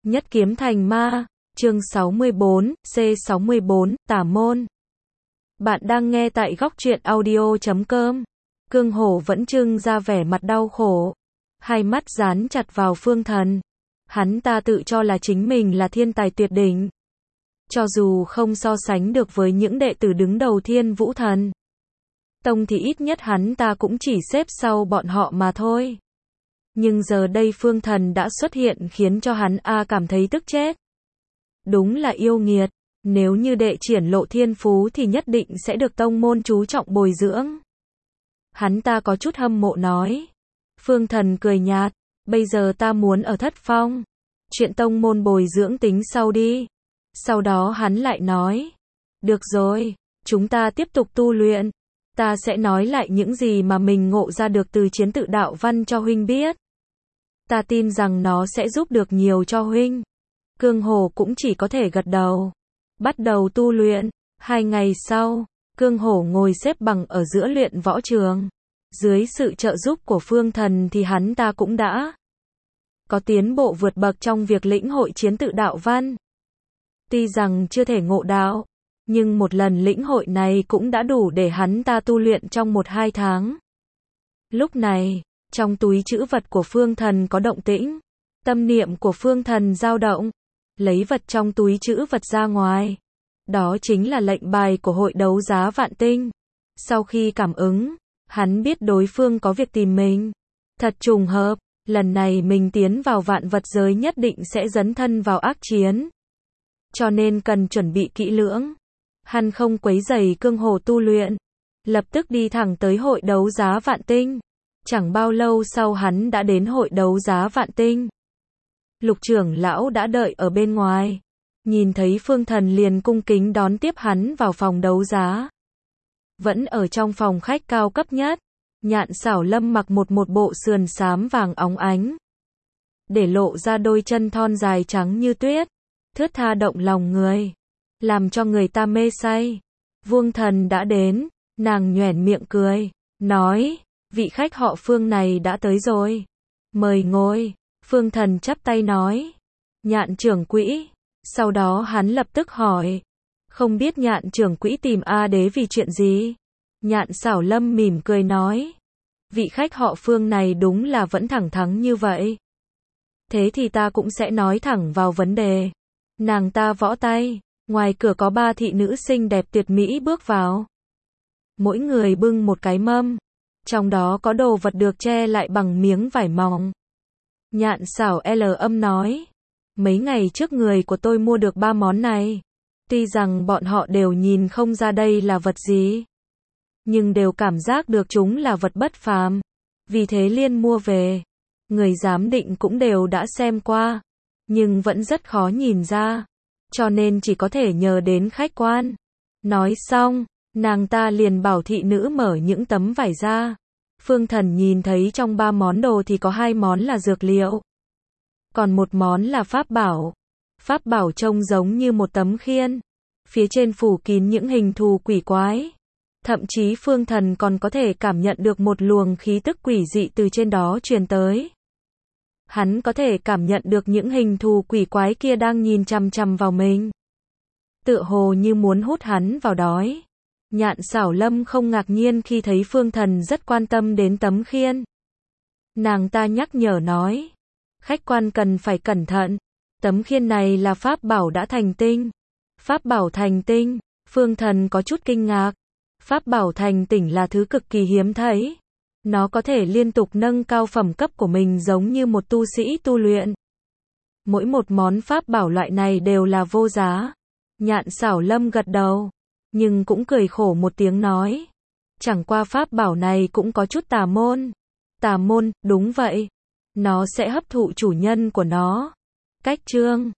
Nhất kiếm thành ma, chương 64, C64, tà môn. Bạn đang nghe tại góc truyện audio.com. Cương Hổ vẫn trưng ra vẻ mặt đau khổ, hai mắt dán chặt vào Phương Thần. Hắn ta tự cho là chính mình là thiên tài tuyệt đỉnh. Cho dù không so sánh được với những đệ tử đứng đầu Thiên Vũ Thần Tông thì ít nhất hắn ta cũng chỉ xếp sau bọn họ mà thôi. Nhưng giờ đây Phương Thần đã xuất hiện khiến cho hắn cảm thấy tức chết. Đúng là yêu nghiệt, nếu như đệ triển lộ thiên phú thì nhất định sẽ được tông môn chú trọng bồi dưỡng. Hắn ta có chút hâm mộ nói. Phương Thần cười nhạt, bây giờ ta muốn ở Thất Phong. Chuyện tông môn bồi dưỡng tính sau đi. Sau đó hắn lại nói. Được rồi, chúng ta tiếp tục tu luyện. Ta sẽ nói lại những gì mà mình ngộ ra được từ chiến tự đạo văn cho huynh biết. Ta tin rằng nó sẽ giúp được nhiều cho huynh. Cương Hổ cũng chỉ có thể gật đầu. Bắt đầu tu luyện. 2 ngày sau, Cương Hổ ngồi xếp bằng ở giữa luyện võ trường. Dưới sự trợ giúp của Phương Thần thì hắn ta cũng đã có tiến bộ vượt bậc trong việc lĩnh hội chiến tự đạo văn. Tuy rằng chưa thể ngộ đạo, nhưng một lần lĩnh hội này cũng đã đủ để hắn ta tu luyện trong 1-2 tháng. Lúc này, trong túi trữ vật của Phương Thần có động tĩnh. Tâm niệm của Phương Thần dao động, lấy vật trong túi trữ vật ra ngoài. Đó chính là lệnh bài của hội đấu giá Vạn Tinh. Sau khi cảm ứng, hắn biết đối phương có việc tìm mình. Thật trùng hợp, lần này mình tiến vào vạn vật giới nhất định sẽ dấn thân vào ác chiến. Cho nên cần chuẩn bị kỹ lưỡng. Hắn không quấy rầy Cương Hổ tu luyện, lập tức đi thẳng tới hội đấu giá Vạn Tinh. Chẳng bao lâu sau hắn đã đến hội đấu giá Vạn Tinh. Lục trưởng lão đã đợi ở bên ngoài. Nhìn thấy Phương Thần liền cung kính đón tiếp hắn vào phòng đấu giá. Vẫn ở trong phòng khách cao cấp nhất, Nhạn Xảo Lâm mặc một bộ sườn xám vàng óng ánh, để lộ ra đôi chân thon dài trắng như tuyết, thướt tha động lòng người, làm cho người ta mê say. Vương Thần đã đến, nàng nhoẻn miệng cười, nói, vị khách họ Phương này đã tới rồi. Mời ngồi. Phương Thần chắp tay nói, Nhạn trưởng quỹ. Sau đó hắn lập tức hỏi, không biết Nhạn trưởng quỹ tìm A Đế vì chuyện gì? Nhạn Xảo Lâm mỉm cười nói, vị khách họ Phương này đúng là vẫn thẳng thắn như vậy. Thế thì ta cũng sẽ nói thẳng vào vấn đề. Nàng ta võ tay, ngoài cửa có 3 thị nữ xinh đẹp tuyệt mỹ bước vào. Mỗi người bưng một cái mâm, trong đó có đồ vật được che lại bằng miếng vải mỏng. Nhạn Xảo Lâm nói, mấy ngày trước người của tôi mua được 3 món này. Tuy rằng bọn họ đều nhìn không ra đây là vật gì, nhưng đều cảm giác được chúng là vật bất phàm. Vì thế liền mua về. Người giám định cũng đều đã xem qua, nhưng vẫn rất khó nhìn ra. Cho nên chỉ có thể nhờ đến khách quan. Nói xong, nàng ta liền bảo thị nữ mở những tấm vải ra. Phương Thần nhìn thấy trong 3 món đồ thì có 2 món là dược liệu, còn 1 món là pháp bảo. Pháp bảo trông giống như một tấm khiên, phía trên phủ kín những hình thù quỷ quái. Thậm chí Phương Thần còn có thể cảm nhận được một luồng khí tức quỷ dị từ trên đó truyền tới. Hắn có thể cảm nhận được những hình thù quỷ quái kia đang nhìn chằm chằm vào mình, tựa hồ như muốn hút hắn vào đói. Nhạn Xảo Lâm không ngạc nhiên khi thấy Phương Thần rất quan tâm đến tấm khiên. Nàng ta nhắc nhở nói, khách quan cần phải cẩn thận. Tấm khiên này là pháp bảo đã thành tinh. Pháp bảo thành tinh? Phương Thần có chút kinh ngạc. Pháp bảo thành tinh là thứ cực kỳ hiếm thấy. Nó có thể liên tục nâng cao phẩm cấp của mình giống như một tu sĩ tu luyện. Mỗi một món pháp bảo loại này đều là vô giá. Nhạn Xảo Lâm gật đầu, nhưng cũng cười khổ một tiếng nói, chẳng qua pháp bảo này cũng có chút tà môn. Tà môn, đúng vậy. Nó sẽ hấp thụ chủ nhân của nó. Cách chương